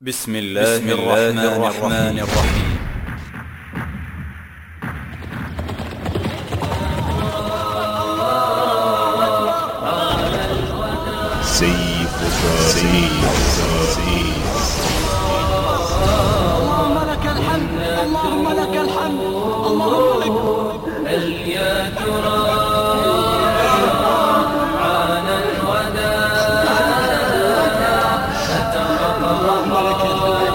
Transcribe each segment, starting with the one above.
بسم الله الرحمن الرحيم. اللهم لك الحمد، اللهم لك الحمد، اللهم لك هل يا ترى عان الوداع اللهم لك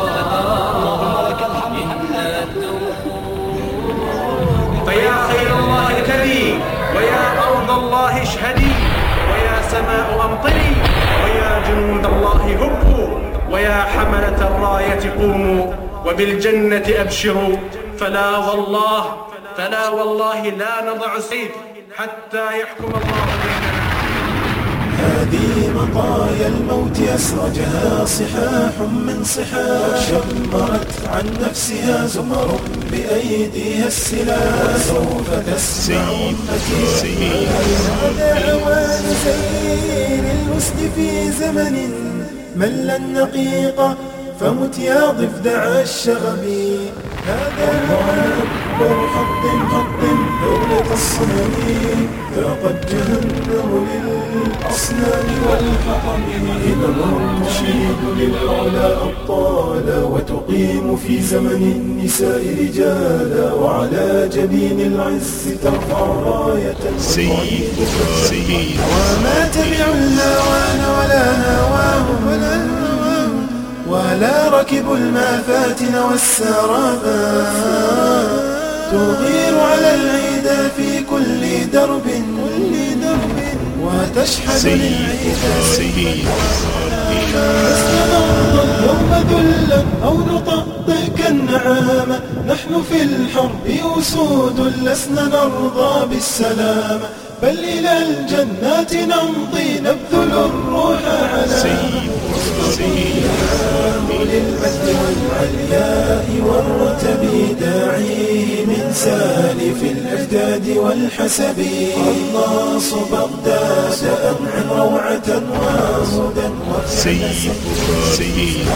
فيا خير الله اهتدي، ويا أرض الله اشهدي، ويا سماء أمطري، ويا جنود الله هبوا، ويا حملة الراية قوموا، وبالجنة أبشروا. فلا والله لا نضع السيف حتى يحكم الله بيننا. هذه مطايا الموت أسرجها صحاح من صحاح، شمرت عن نفسها زمر بأيديها السلاح، سوف تسمع أمتي هذا أوان سير الوسد في زمن مل النقيقة، فمت يا ضفدع الشغب. هذا أكبر حط دولة الصنم، فقد جهنم للأصنام والحطم. إنما تشيد للعلا أبطالا، وتقيم في زمن النساء رجالا، وعلى جبين العز ترفع راية سيد. وما تبع الهوان ولا هواهم ولا ركبوا المافاتن والسرابا، تغير على العيدا في كل درب وتشحذ للعيدا. لسنا نرضى اليوم ذلا أو نطأطئ كالنعامة، نحن في الحرب أسود لسنا نرضى بالسلامة، بل إلى الجنات نمضي نبذل الروح على للمجد والعلياء والرتب، داعيه من سالف الأجداد والحسب. قناص بغداد أنعم روعة وهدى سيد.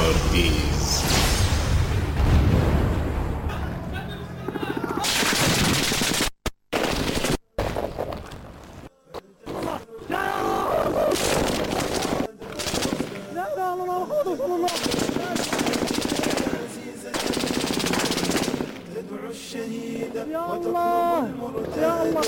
يا الله يا الله.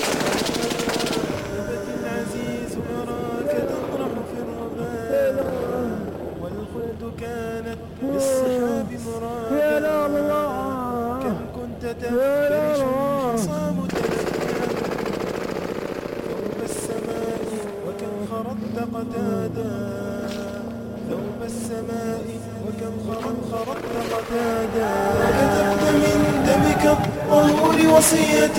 العزيز أراك تطرح في الرمال، والخلد كانت بالسحاب مرادا. يا الله كم كنت تفترش الحصام تلفعا ثوب السماء، وكم خرطت قتادا ثوب السماء، وكم خرطت قتادا. وكتبت من دمك الطهور وصية،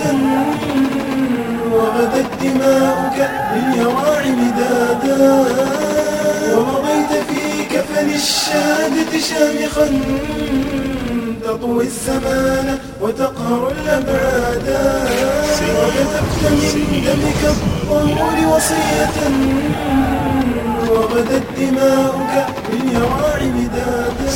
وغدت دماؤك لليواع مدادا، ومضيت في كفن الشهادة شامخا، تطوي الزمان وتقهر الأبعادا. وكتبت من دمك الطهور وصية، وغدت دماؤك لليواع مدادا.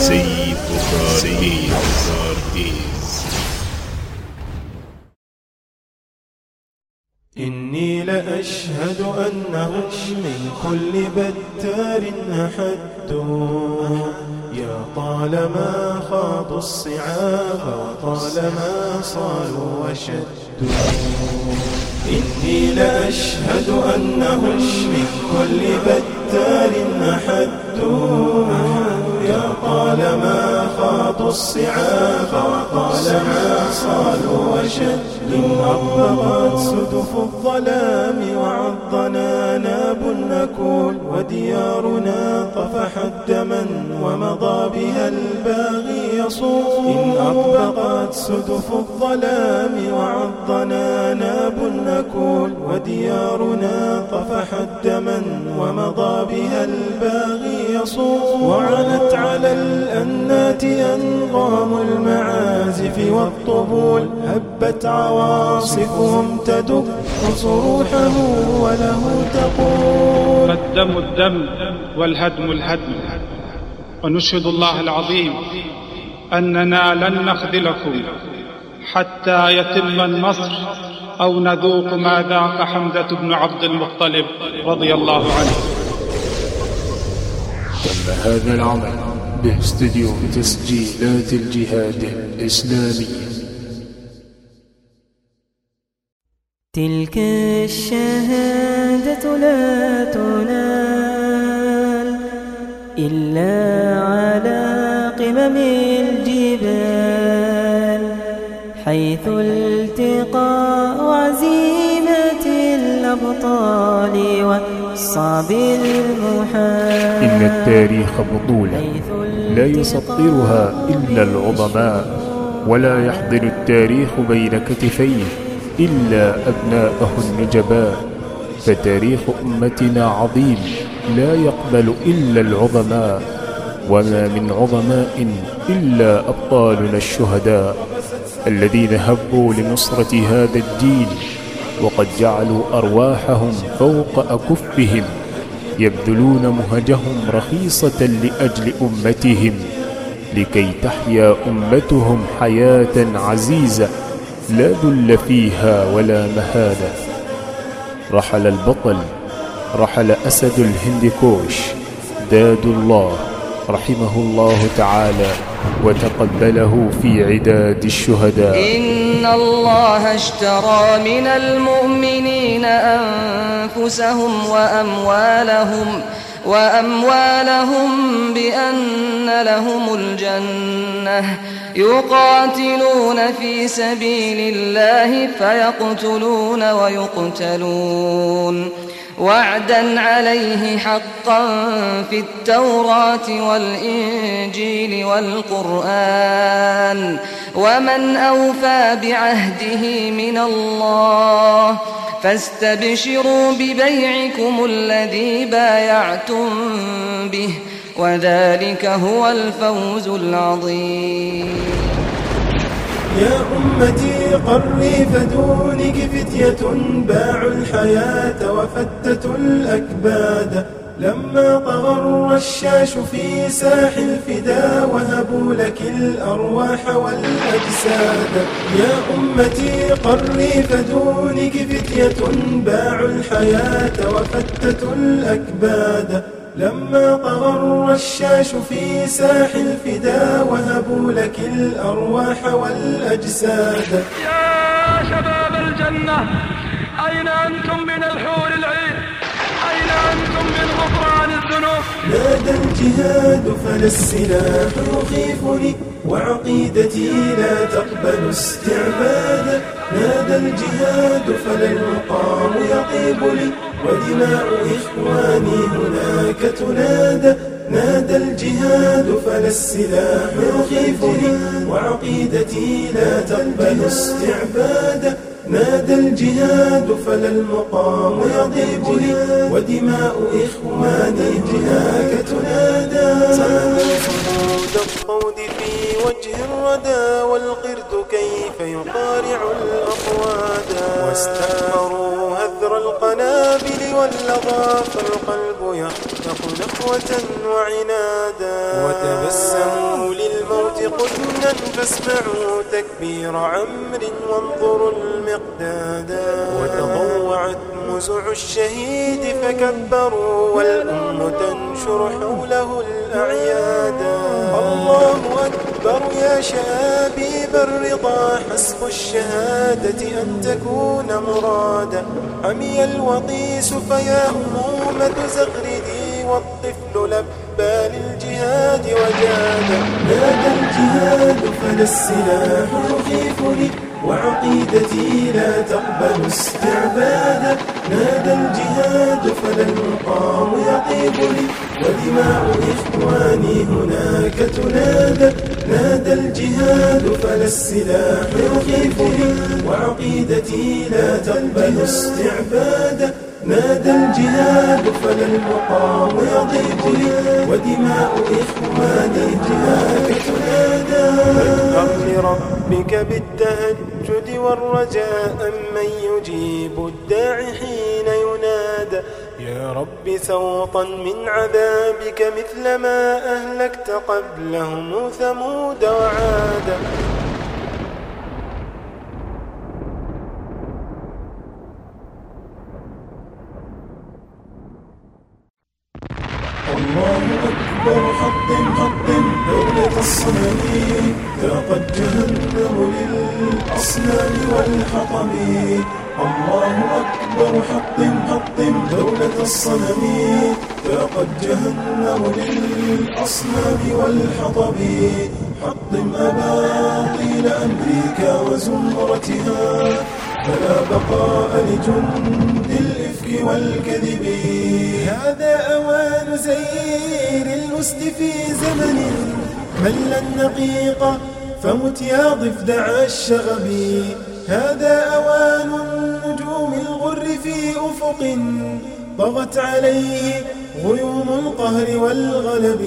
إني لأشهد أنهم من كل بتار أحدوا، يا طالما خاضوا الصعاب وطالما صالوا وشدوا. إني لأشهد أنهم من كل بتار أحدوا، يا طالما خاضوا الصعاب وطالما صالوا وشدوا. إن أطلقت صدف الظلام وعضنا ناب النكول، وديارنا طفحت دما ومضى بها الباغي يصول. إن أطلقت صدف الظلام وعضنا ناب النكول، وديارنا طفحت دما ومضى بها الباغي يصول. وعلت على الأنات أنغام المعازف والطبول، هبت عواصفهم تدق صروحه وله تقول. فالدم الدم والهدم الهدم، ونشهد الله العظيم أننا لن نخذلكم حتى يتم النصر أو نذوق ما ذاق حمزة بن عبد المطلب رضي الله عنه. تم هذا العمل باستديو تسجيلات الجهاد الإسلامي. تلك الشهادة لا تنال إلا على قمم الجبال، حيث التقاء عزيمة الأبطال والصعب المحال. إن التاريخ بطولة لا يسطرها إلا العظماء، ولا يحضر التاريخ بين كتفيه إلا أبناءه النجباء، فتاريخ أمتنا عظيم لا يقبل إلا العظماء، وما من عظماء إلا أبطالنا الشهداء الذين هبوا لنصرة هذا الدين، وقد جعلوا أرواحهم فوق أكفهم، يبذلون مهجهم رخيصة لأجل أمتهم، لكي تحيا أمتهم حياة عزيزة لا ذل فيها ولا مهانة. رحل البطل، رحل أسد الهندكوش داد الله رحمه الله تعالى وتقبله في عداد الشهداء. إن الله اشترى من المؤمنين أنفسهم وأموالهم بأن لهم الجنة، يقاتلون في سبيل الله فيقتلون ويقتلون، وعدا عليه حقا في التوراة والإنجيل والقرآن، ومن أوفى بعهده من الله، فاستبشروا ببيعكم الذي بايعتم به، وذلك هو الفوز العظيم. يا أمتي قري فدونك فتية باعوا الحياة وفتتوا الأكباد، لما طغى الرشاش في ساح الفدا وهبوا لك الأرواح والأجساد. يا أمتي قري فدونك فتية باعوا الحياة وفتتوا الأكباد، لما طغى الرشاش في ساح الفدا وهبوا لك الأرواح والأجساد. يا شباب الجنة، أين أنتم من الحور العين؟ أين أنتم من غفران الذنوب؟ نادى الجهاد فلا السلاح يخيفني، وعقيدتي لا تقبل استعبادا. نادى الجهاد فلا المقام يطيب لي، ودماء إخواني هناك تنادى. نادى الجهاد فلا السلاح يخيفني، وعقيدتي لا تقبل استعبادا. نادى الجهاد فلا المقام يضيب لي، ودماء إخواني هناك تنادى. سالوا صمود الطود في وجه الردى، والقرد كيف يقارع الأقوادا، واستكبروا هذر القنابل واللظى، فالقلب يخطف نخوة وعنادا. وتبسموا للموت قدنا، فاسمعوا تكبير عمرو وانظروا المقدادا. وتضوعت مزع الشهيد فكبروا، والأم تنشر حوله الأعيادا. الله أكبر يا شابيب الرضا، حسب الشهادة أن تكون مرادا. عمي الوطيس فيا أمومة زغردي، والطفل لبى للجهاد وجادا. نادى الجهاد فلا السلاح يخيفني، وعقيدتي لا تقبل استعبادا. نادى الجهاد فلا المقام يطيب لي، ودماء إخواني هناك تنادى. نادى الجهاد فلا السلاح يخيفني، وعقيدتي لا تقبل استعبادا. نادى الجهاد فلا المقام يضيق لي، ودماء إخواني هناك تنادى. فاذكر لربك بالتهجد والرجاء، من يجيب الداعي حين ينادى. يا رب سوطا من عذابك مثل ما أهلكت قبلهم ثمود وعادا. الله أكبر حطم دولة الصنم ذاقت جهنم للأصنام والحطم. الله أكبر حطم دولة الصنم ذاقت جهنم للأصنام والحطم. حطم أباطيل أمريكا وزمرتها فلا بقاء لجند الإفك والكذب. هذا أوان زير الأسد في زمن مل النقيق فمت يا ضفدع الشغب. هذا أوان النجوم الغر في أفق طغت عليه غيوم القهر والغلب.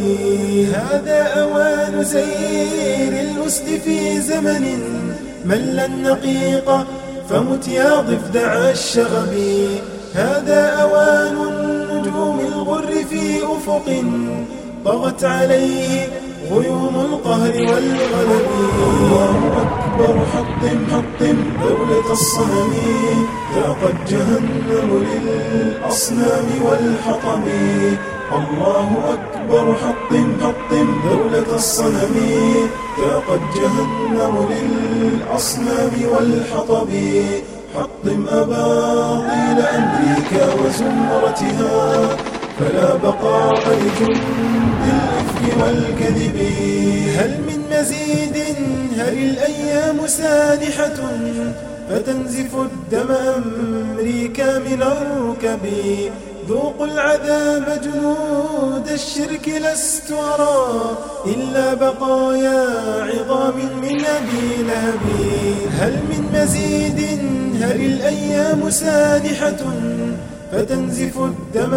هذا أوان زير الأسد في زمن مل النقيق فمت يا ضفدع الشغب. هذا أوان النجوم الغر في أفق طغت عليه غيوم القهر والغلب. الله أكبر حطم دولة الصنم ذاقت جهنم للأصنام والحطم. الله أكبر حطم دولة الصنم ذاقت جهنم للأصنام والحطب. حطم أباطيل أمريكا وزمرتها فلا بقاء لجند الإفك والكذب. هل من مزيد؟ هل الأيام سانحة فتنزف الدم أمريكا من الركب. ذوقوا العذاب جنود الشرك لست أرى إلا بقايا عظام من أبي لهب. هل من مزيد؟ هل الأيام سانحة فتنزف الدم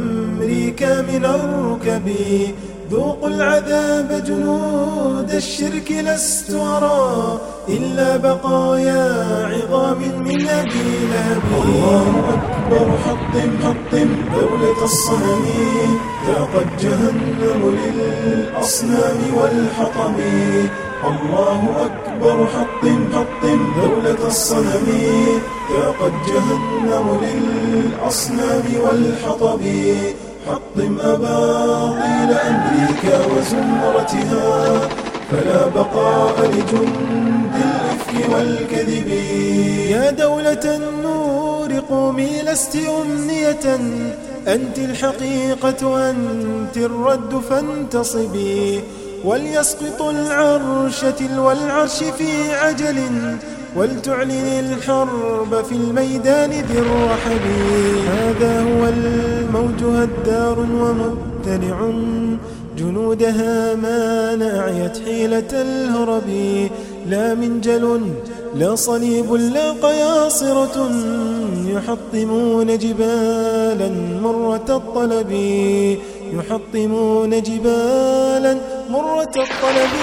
أمريكا من الركب. ذوقوا العذاب جنود الشرك لست أرى إلا بقايا عظام من أبي لهب. الله أكبر حطم دولة الصنم ذاقت جهنم للأصنام والحطم. الله أكبر حطم دولة الصنم ذاقت جهنم للأصنام والحطب. حطم أباطيل أمريكا وزمرتها فلا بقاء لجند الإفك والكذب. يا دولة النور قومي لست أمنية أنت الحقيقة أنت الرد فانتصبي. وليسقط العرش تلو العرش في عجل ولتعلن الحرب في الميدان ذي الرحب. هذا هو الموج هدار ومبتلع جنودها ما نعيت حيلة الهرب. لا منجل لا صليب لا قياصرة يحطمون جبالا مرة الطلب. يحطمون جبالا مرة الطلب.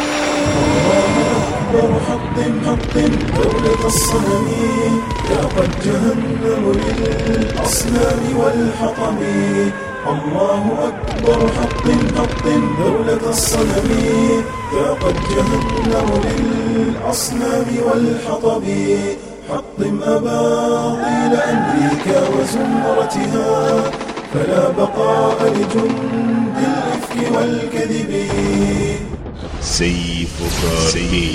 الله أكبر حطم دولة الصنم ذاقت جهنم للأصنام والحطم. الله أكبر حطم دولة الصنم ذاقت جهنم للأصنام والحطب. حطم أباطيل أمريكا وزمرتها فلا بقاء لجند الإفك والكذب. سيفك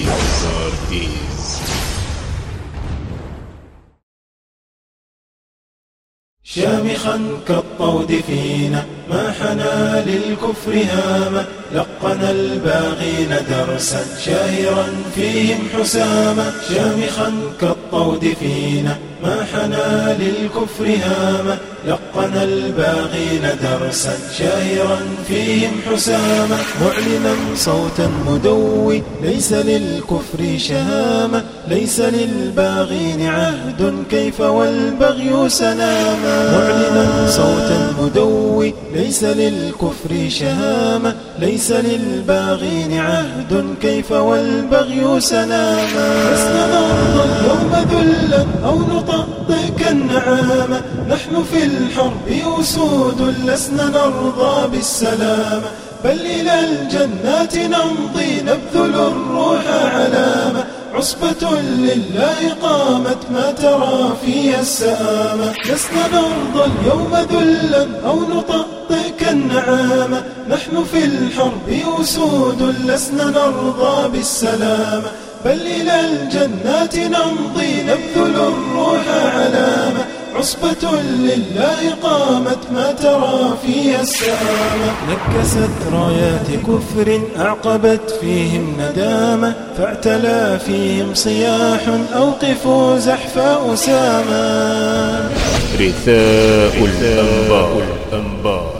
شامخا كالطود فينا ما حنى للكفر هاما. لقنا الباغين درسا شاهرا فيهم حساما. شامخا كالطود فينا ما حنى للكفر هاما. لقنا الباغين درسا شاهرا فيهم حساما. معلنا صوتا مدوي ليس للكفر شهامة. ليس للباغين عهد كيف والبغي سلاما. معلنا صوتا مدوي ليس للكفر شهامة. ليس للباغين عهد كيف والبغي سلاما. لسنا نرضى اليوم ذلا أو نطأطئ كالنعامة. نحن في الحرب أسود لسنا نرضى بالسلامة، بل إلى الجنات نمضي نبذل الروح علامة. عصبة لله قامت ما ترى فيها السآمة. لسنا نرضى اليوم ذلا أو نطأطئ كالنعامة. نحن في الحرب أسود لسنا نرضى بالسلامة، بل إلى الجنات نمضي نبذل الروح علامة. عصبة لله قامت ما ترى فيها السآمة. نكست رايات كفر أعقبت فيهم ندامة، فاعتلى فيهم صياح أوقفوا زحف أسامة. رثاء الأنبار.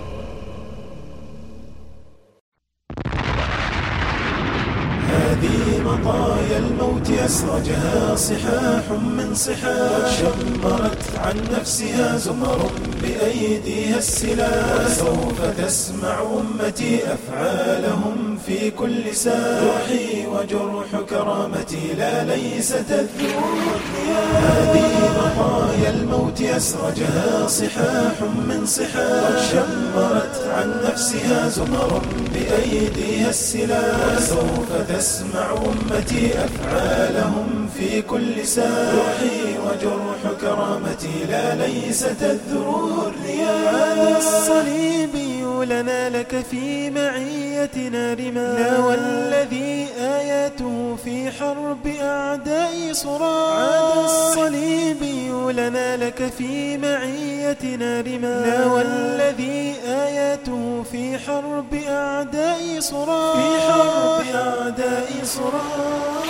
هذه مطايا الموت أسرجها صحاح من صحاح، شمرت عن نفسها زمر بأيديها السلاح. وسوف تسمع أمتي أفعالهم في كل ساح، روحي وجرح كرامتي لا ليست الذنوب. هذه مطايا الموت أسرجها صحاح من صحاح، شمرت عن نفسها زمر بأيديها السلاح. وسوف تسمع أمتي أفعالهم في كل ساح، روحي وجرح كرامتي لا ليست الذرور رياح. الصليبي لنا لك في معيتنا رمال، لا والذي آياته في حرب أعداء صراع. عاد الصليبي لنا لك في معيتنا رمال، لا والذي آياته في حرب أعداء صراع. في حرب أعداء صراع.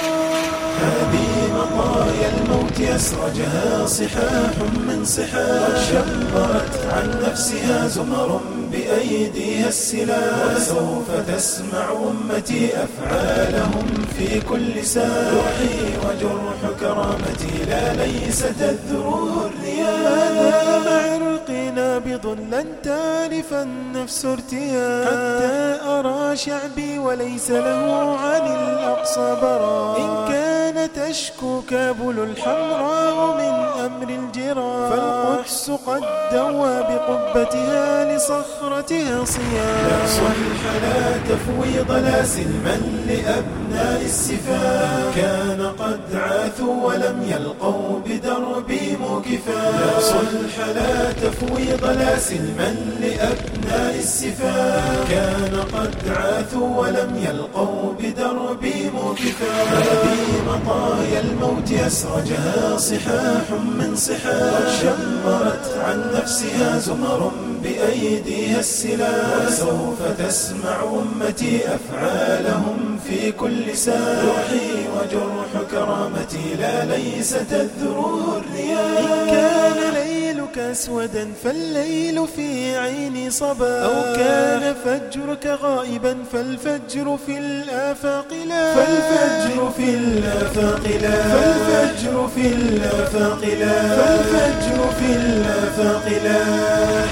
هذه مطايا الموت أسرجها صحاح من صحاح، شمرت عن نفسها زمر بأيديها السلاح. وسوف تسمع أمتي أفعالهم في كل ساح، روحي وجرح كرامتي لا ليست الذرور رياح. عرقي نابض لن تعرف النفس ارتياح، حتى أرى شعبي وليس له عن الأقصى براء. إن كان تشكو كابل الحمراء من أمر الجراح، فالقدس قد دوى بقبتها لصخرتها صيام. لا صلح لا تفويض لا سلما لأبناء السفاه، كان قد عاثوا ولم يلقوا بدربي موكفا. لا صلح لا تفويض لا سلما لأبناء السفاه، كان قد عاثوا ولم يلقوا بدربي موكفا. هذه مطايا الموت أسرجها صحاح من صحاح، شمرت عن نفسها زمر بأيديها السلاح. وسوف تسمع أمتي أفعالهم في كل ساح، روحي وجرح كرامتي لا ليست الذرور رياح. إن كان ليلك أسودا فالليل في عيني صباح، أو كان فجرك غائبا فالفجر في الآفاق لا. فالفجر في الآفاق لا. فالفجر في الآفاق لا. فالفجر في الآفاق لا.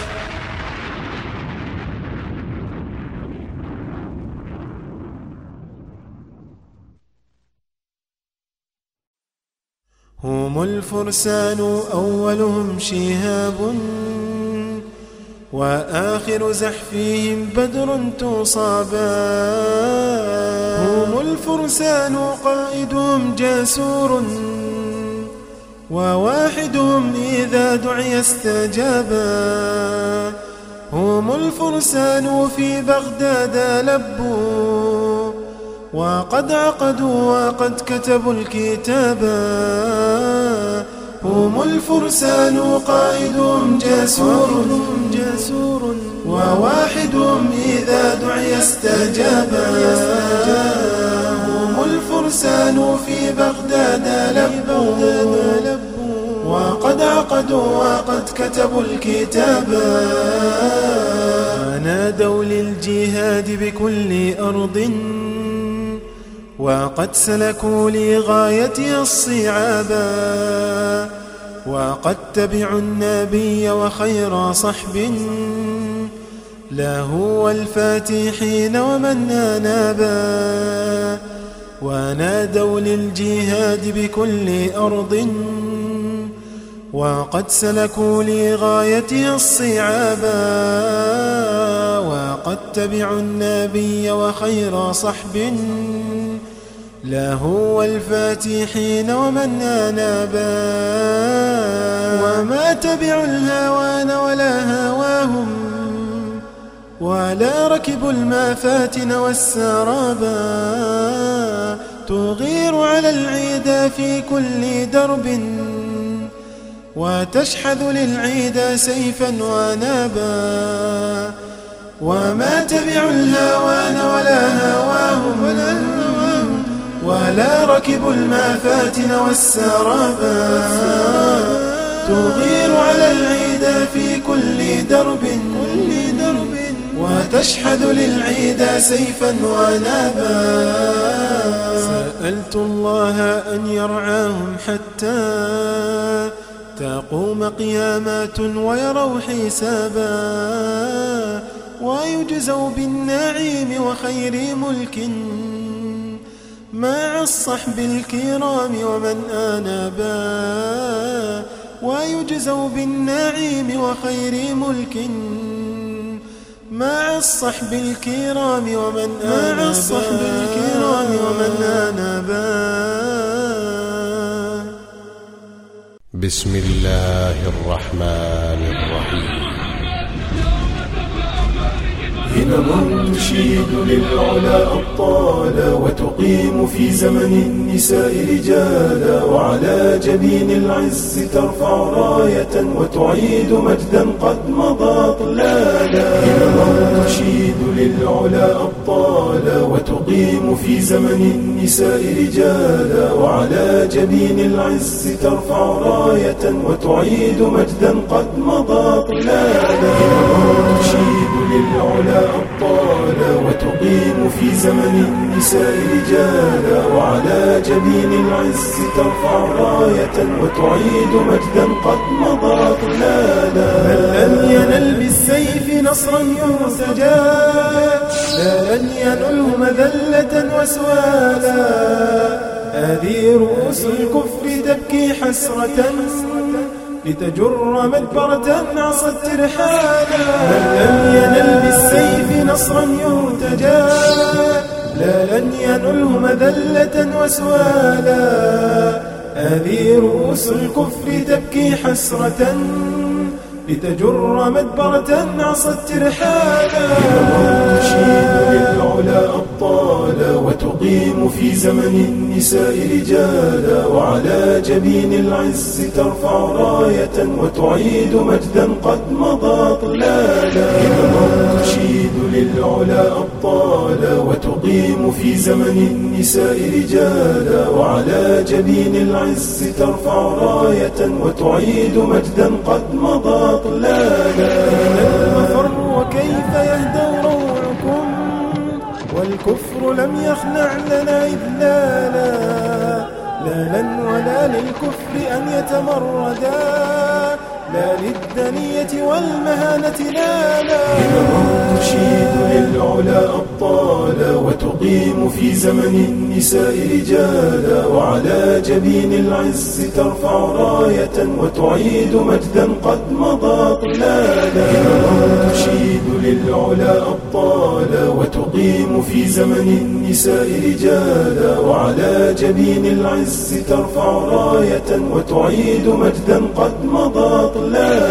هم الفرسان أولهم شهاب، وآخر زحفهم بدر تصابا. هم الفرسان قائدهم جاسور، وواحدهم إذا دعي استجابا. هم الفرسان في بغداد لبوا، وقد عقدوا وقد كتبوا الكتابا. هم الفرسان قائدهم جاسور، وواحدهم إذا دعي استجابا. هم الفرسان في بغداد لبوا، وقد عقدوا وقد كتبوا الكتابا. نادوا للجهاد بكل أرض، وقد سلكوا لغايتها الصعابا. وقد تبعوا النبي وخير صحب، له والفاتحين ومن أنابا. ونادوا للجهاد بكل أرض، وقد سلكوا لغايته الصعابا وقد تبعوا النبي وخير صحب لا هو الفاتحين ومن أنابا وما تبعوا الهوان ولا هواهم ولا ركبوا المافاتن والسرابا تغير على العيدا في كل درب وتشحذ للعيدا سيفا ونابا وما تبعوا الهوان ولا هواهم ولا ركبوا المافاتن والسرابا تغير على العيدا في كل درب وتشحذ للعيدا سيفا ونابا سألت الله أن يرعاهم حتى تقوم قيامات ويروا حسابا ويجزوا بالنعيم وخير ملك مع الصحب الكرام ومن آنابا ويجزوا بالنعيم وخير ملك مع الصحب الكرام ومن آنابا بسم الله الرحمن الرحيم همم تشيد للعلا أبطالا وتقيم في زمن النساء رجالا وعلى جبين العز ترفع راية وتعيد مجدا قد مضى طلالا همم تشيد للعلا أبطالا وتقيم في زمن النساء رجالا وعلى جبين العز ترفع راية وتعيد مجدا قد مضى طلالا همم تشيد للعلا أبطالا وتقيم في زمن النساء رجالا وعلى جبين العز ترفع راية وتعيد مجدا قد مضى طلالا من لم ينل بالسيف نصرا يرتجى لا لن ينله مذلة وسوالا هذه رؤوس الكفر تبكي حسرة لتجر مدبرة عصت ترحالا من لم ينل بالسيف نصرا يرتجى لا لن ينله مذلة وسوالا هذه رؤوس الكفر تبكي حسرة لتجر مدبرة عصت ترحالا تشيد للعلا أبطالا وتقيم في زمن النساء رجالا وعلى جبين العز ترفع راية وتعيد مجدا قد مضى طلالا تشيد للعلا أبطالا وتقيم في زمن النساء رجالا وعلى جبين العز ترفع راية وتعيد مجدا قد مضى طلالا المفر وكيف يهدى روعكم والكفر لم يخنع لنا إذلالا لا لن ولا للكفر أن يتمردا لا للدنية والمهانة لا تشيد للعلا أبطالا وتقيم في زمن النساء رجالا وعلى جبين العز ترفع راية وتعيد مجدا قد مضى طلالا تشيد للعلا أبطالا وتقيم في زمن النساء رجالا وعلى جبين العز ترفع راية وتعيد مجدا قد مضى طلالا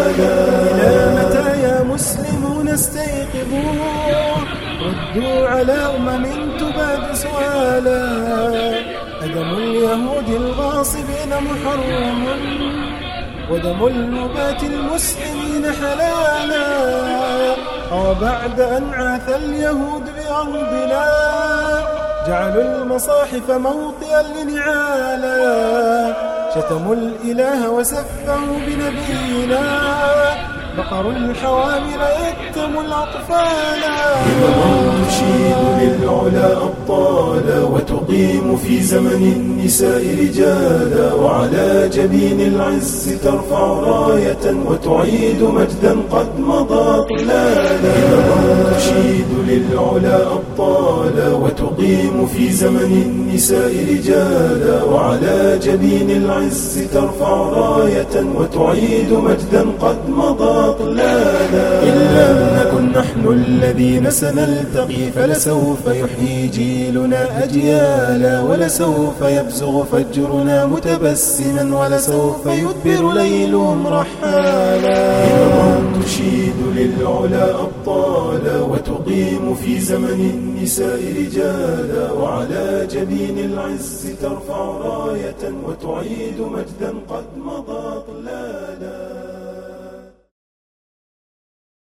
إلى متى يا مسلمون استيقظوا ردوا على تباد سؤالا أدم اليهود الغاصبين محرم ودم النبات المسلمين حلالا وبعد أن عاث اليهود بأرضنا جعلوا المصاحف موطئا لنعالا شتموا الإله وسفهوا بنبينا بقروا الحوامل يتموا الأطفال تشيد للعلا أبطالا وتقيم في زمن النساء رجالا وعلى جبين العز ترفع راية وتعيد مجدا قد مضى طلالا تشيد للعلا أبطالا وتقيم وتقيم في زمن النساء رجالا، وعلى جبين العز ترفع راية وتعيد مجدا قد مضى طلالا. إن لم نكن نحن الذين سنلتقي فلسوف يحيي جيلنا أجيالا، ولسوف يبزغ فجرنا متبسما، ولسوف يدبر ليلهم رحالا. همم تشيد للعلا أبطالا، وتقيم في زمن النساء رجالا، وعلى جبين العز ترفع راية وتعيد مجدا قد مضى طلالا.